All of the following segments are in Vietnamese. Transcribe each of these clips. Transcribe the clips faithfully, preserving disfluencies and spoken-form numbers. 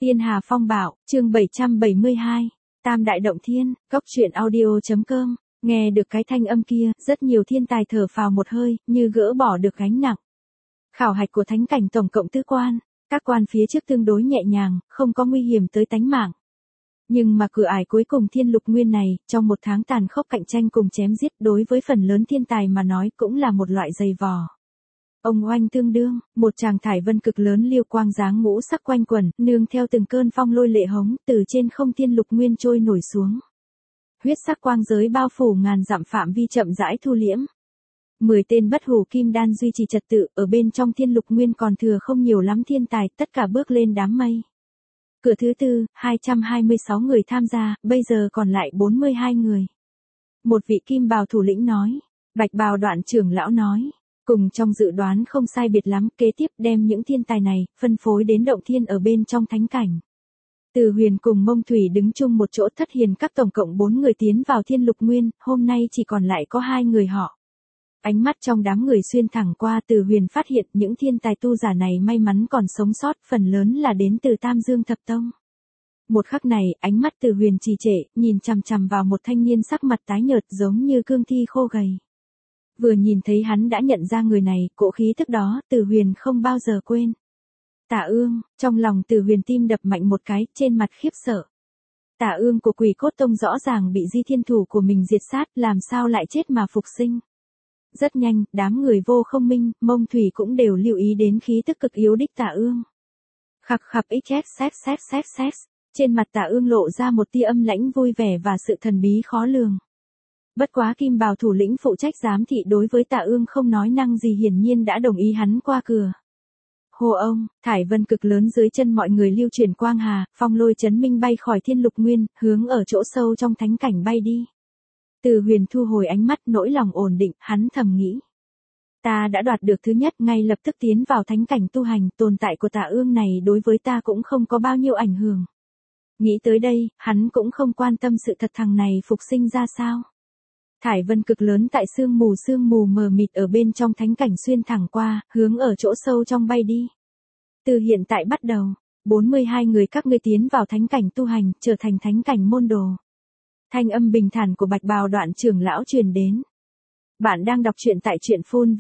Tiên Hà Phong Bạo, chương bảy trăm bảy mươi hai, Tam Đại Động Thiên, Cốc truyện audio chấm com, nghe được cái thanh âm kia, rất nhiều thiên tài thở phào một hơi, như gỡ bỏ được gánh nặng. Khảo hạch của thánh cảnh tổng cộng tứ quan, các quan phía trước tương đối nhẹ nhàng, không có nguy hiểm tới tánh mạng. Nhưng mà cửa ải cuối cùng Thiên Lục Nguyên này, trong một tháng tàn khốc cạnh tranh cùng chém giết đối với phần lớn thiên tài mà nói cũng là một loại dày vò. Ông oanh tương đương, một tràng thải vân cực lớn liêu quang dáng ngũ sắc quanh quẩn, nương theo từng cơn phong lôi lệ hống, từ trên không Thiên Lục Nguyên trôi nổi xuống. Huyết sắc quang giới bao phủ ngàn dặm phạm vi chậm rãi thu liễm. Mười tên bất hủ kim đan duy trì trật tự, ở bên trong Thiên Lục Nguyên còn thừa không nhiều lắm thiên tài, tất cả bước lên đám mây. Cửa thứ tư, hai trăm hai mươi sáu người tham gia, bây giờ còn lại bốn mươi hai người. Một vị kim bào thủ lĩnh nói, bạch bào đoạn trưởng lão nói. Cùng trong dự đoán không sai biệt lắm, kế tiếp đem những thiên tài này, phân phối đến động thiên ở bên trong thánh cảnh. Từ Huyền cùng Mông Thủy đứng chung một chỗ thất hiền các tổng cộng bốn người tiến vào Thiên Lục Nguyên, hôm nay chỉ còn lại có hai người họ. Ánh mắt trong đám người xuyên thẳng qua Từ Huyền phát hiện những thiên tài tu giả này may mắn còn sống sót, phần lớn là đến từ Tam Dương Thập Tông. Một khắc này, ánh mắt Từ Huyền trì trệ, nhìn chằm chằm vào một thanh niên sắc mặt tái nhợt giống như cương thi khô gầy. Vừa nhìn thấy hắn đã nhận ra người này, cỗ khí tức đó, Từ Huyền không bao giờ quên. Tả Ương, trong lòng Từ Huyền tim đập mạnh một cái, trên mặt khiếp sợ. Tả Ương của Quỷ Cốt Tông rõ ràng bị Di Thiên Thủ của mình diệt sát, làm sao lại chết mà phục sinh. Rất nhanh, đám người Vô Không Minh, Mông Thủy cũng đều lưu ý đến khí tức cực yếu đích Tả Ương. Khặc khặc xx xx xx xx, trên mặt Tả Ương lộ ra một tia âm lãnh vui vẻ và sự thần bí khó lường. Bất quá kim bào thủ lĩnh phụ trách giám thị đối với Tạ Ương không nói năng gì hiển nhiên đã đồng ý hắn qua cửa. Hồ ông, thải vân cực lớn dưới chân mọi người lưu chuyển quang hà, phong lôi chấn minh bay khỏi Thiên Lục Nguyên, hướng ở chỗ sâu trong thánh cảnh bay đi. Từ Huyền thu hồi ánh mắt, nỗi lòng ổn định, hắn thầm nghĩ. Ta đã đoạt được thứ nhất, ngay lập tức tiến vào thánh cảnh tu hành, tồn tại của Tạ Ương này đối với ta cũng không có bao nhiêu ảnh hưởng. Nghĩ tới đây, hắn cũng không quan tâm sự thật thằng này phục sinh ra sao. Thải vân cực lớn tại sương mù sương mù mờ mịt ở bên trong thánh cảnh xuyên thẳng qua, hướng ở chỗ sâu trong bay đi. Từ hiện tại bắt đầu, bốn mươi hai người các ngươi tiến vào thánh cảnh tu hành, trở thành thánh cảnh môn đồ. Thanh âm bình thản của bạch bào đoạn trưởng lão truyền đến. Bạn đang đọc truyện tại truyện phun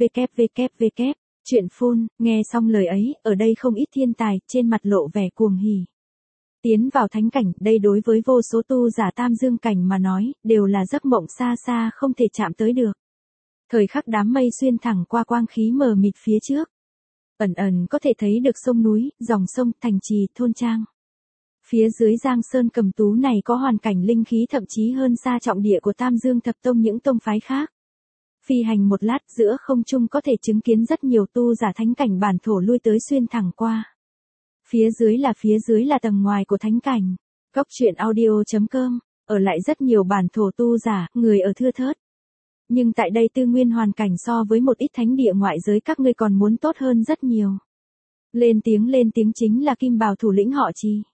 www. Truyện phun, nghe xong lời ấy, ở đây không ít thiên tài, trên mặt lộ vẻ cuồng hỉ. Tiến vào thánh cảnh, đây đối với vô số tu giả Tam Dương cảnh mà nói, đều là giấc mộng xa xa không thể chạm tới được. Thời khắc đám mây xuyên thẳng qua quang khí mờ mịt phía trước. Ẩn ẩn có thể thấy được sông núi, dòng sông, thành trì, thôn trang. Phía dưới Giang Sơn Cầm Tú này có hoàn cảnh linh khí thậm chí hơn xa trọng địa của Tam Dương Thập Tông những tông phái khác. Phi hành một lát giữa không trung có thể chứng kiến rất nhiều tu giả thánh cảnh bản thổ lui tới xuyên thẳng qua. Phía dưới là phía dưới là tầng ngoài của thánh cảnh. Cốc truyện audio chấm com, ở lại rất nhiều bản thổ tu giả, người ở thưa thớt. Nhưng tại đây tư nguyên hoàn cảnh so với một ít thánh địa ngoại giới các ngươi còn muốn tốt hơn rất nhiều. Lên tiếng lên tiếng chính là kim bào thủ lĩnh họ Trì.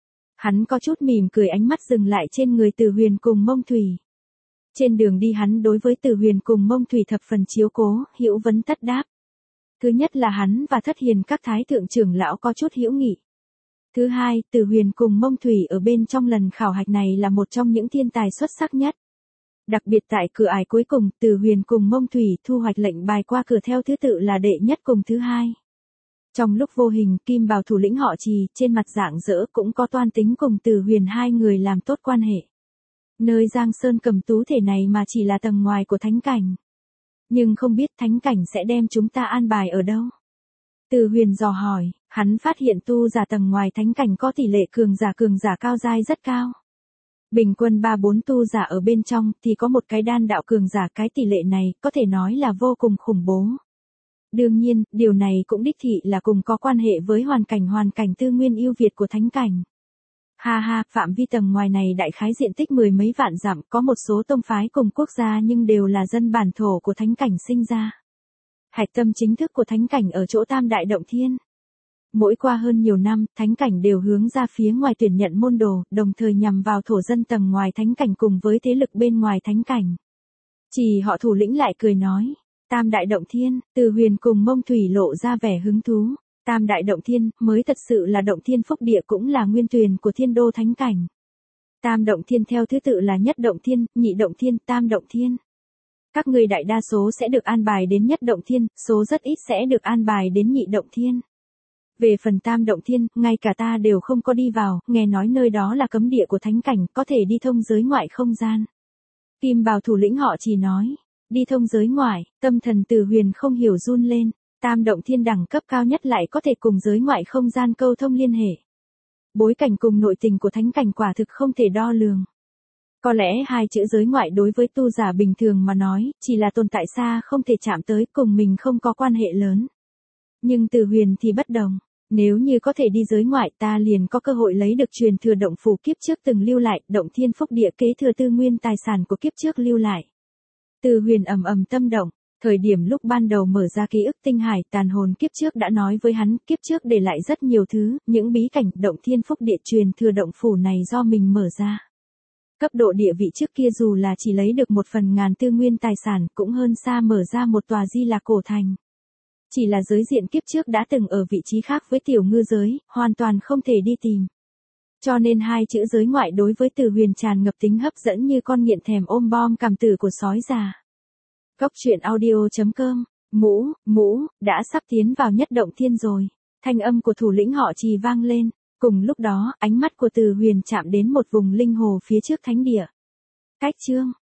Hắn có chút mỉm cười, ánh mắt dừng lại trên người Từ Huyền cùng Mông Thủy. Trên đường đi hắn đối với Từ Huyền cùng Mông Thủy thập phần chiếu cố, hữu vấn tất đáp. Thứ nhất là hắn và thất hiền các thái thượng trưởng lão có chút hữu nghị. Thứ hai, Từ Huyền cùng Mông Thủy ở bên trong lần khảo hạch này là một trong những thiên tài xuất sắc nhất. Đặc biệt tại cửa ải cuối cùng, Từ Huyền cùng Mông Thủy thu hoạch lệnh bài qua cửa theo thứ tự là đệ nhất cùng thứ hai. Trong lúc vô hình, kim bào thủ lĩnh họ Trì, trên mặt rạng rỡ cũng có toan tính cùng Từ Huyền hai người làm tốt quan hệ. Nơi Giang Sơn Cầm Tú thể này mà chỉ là tầng ngoài của thánh cảnh. Nhưng không biết thánh cảnh sẽ đem chúng ta an bài ở đâu. Từ Huyền dò hỏi, hắn phát hiện tu giả tầng ngoài thánh cảnh có tỷ lệ cường giả cường giả cao giai rất cao. Bình quân ba bốn tu giả ở bên trong thì có một cái đan đạo cường giả, cái tỷ lệ này có thể nói là vô cùng khủng bố. Đương nhiên, điều này cũng đích thị là cùng có quan hệ với hoàn cảnh hoàn cảnh tư nguyên ưu việt của thánh cảnh. Ha ha, phạm vi tầng ngoài này đại khái diện tích mười mấy vạn dặm, có một số tông phái cùng quốc gia nhưng đều là dân bản thổ của thánh cảnh sinh ra. Hạch tâm chính thức của thánh cảnh ở chỗ Tam Đại Động Thiên. Mỗi qua hơn nhiều năm, thánh cảnh đều hướng ra phía ngoài tuyển nhận môn đồ, đồng thời nhằm vào thổ dân tầng ngoài thánh cảnh cùng với thế lực bên ngoài thánh cảnh. Chỉ họ thủ lĩnh lại cười nói, Tam Đại Động Thiên, Từ Huyền cùng Mông Thủy lộ ra vẻ hứng thú. Tam đại động thiên, mới thật sự là động thiên phúc địa cũng là nguyên tuyền của thiên đô thánh cảnh. Tam động thiên theo thứ tự là nhất động thiên, nhị động thiên, tam động thiên. Các người đại đa số sẽ được an bài đến nhất động thiên, số rất ít sẽ được an bài đến nhị động thiên. Về phần tam động thiên, ngay cả ta đều không có đi vào, nghe nói nơi đó là cấm địa của thánh cảnh, có thể đi thông giới ngoại không gian. Kim bào thủ lĩnh họ chỉ nói, đi thông giới ngoại, tâm thần Từ Huyền không hiểu run lên, tam động thiên đẳng cấp cao nhất lại có thể cùng giới ngoại không gian câu thông liên hệ. Bối cảnh cùng nội tình của thánh cảnh quả thực không thể đo lường. Có lẽ hai chữ giới ngoại đối với tu giả bình thường mà nói, chỉ là tồn tại xa không thể chạm tới, cùng mình không có quan hệ lớn. Nhưng Từ Huyền thì bất đồng. Nếu như có thể đi giới ngoại, ta liền có cơ hội lấy được truyền thừa động phủ kiếp trước từng lưu lại, động thiên phúc địa kế thừa tư nguyên tài sản của kiếp trước lưu lại. Từ Huyền ầm ầm tâm động, thời điểm lúc ban đầu mở ra ký ức tinh hải, tàn hồn kiếp trước đã nói với hắn, kiếp trước để lại rất nhiều thứ, những bí cảnh, động thiên phúc địa truyền thừa động phủ này do mình mở ra. Cấp độ địa vị trước kia dù là chỉ lấy được một phần ngàn tư nguyên tài sản, cũng hơn xa mở ra một tòa Di Lạc cổ thành. Chỉ là giới diện kiếp trước đã từng ở vị trí khác với tiểu ngư giới, hoàn toàn không thể đi tìm. Cho nên hai chữ giới ngoại đối với Từ Huyền tràn ngập tính hấp dẫn như con nghiện thèm ôm bom cảm tử của sói già. Góc truyện audio chấm com, mũ, mũ, đã sắp tiến vào nhất động thiên rồi. Thanh âm của thủ lĩnh họ Trì vang lên. Cùng lúc đó, ánh mắt của Từ Huyền chạm đến một vùng linh hồ phía trước thánh địa. Cách chương,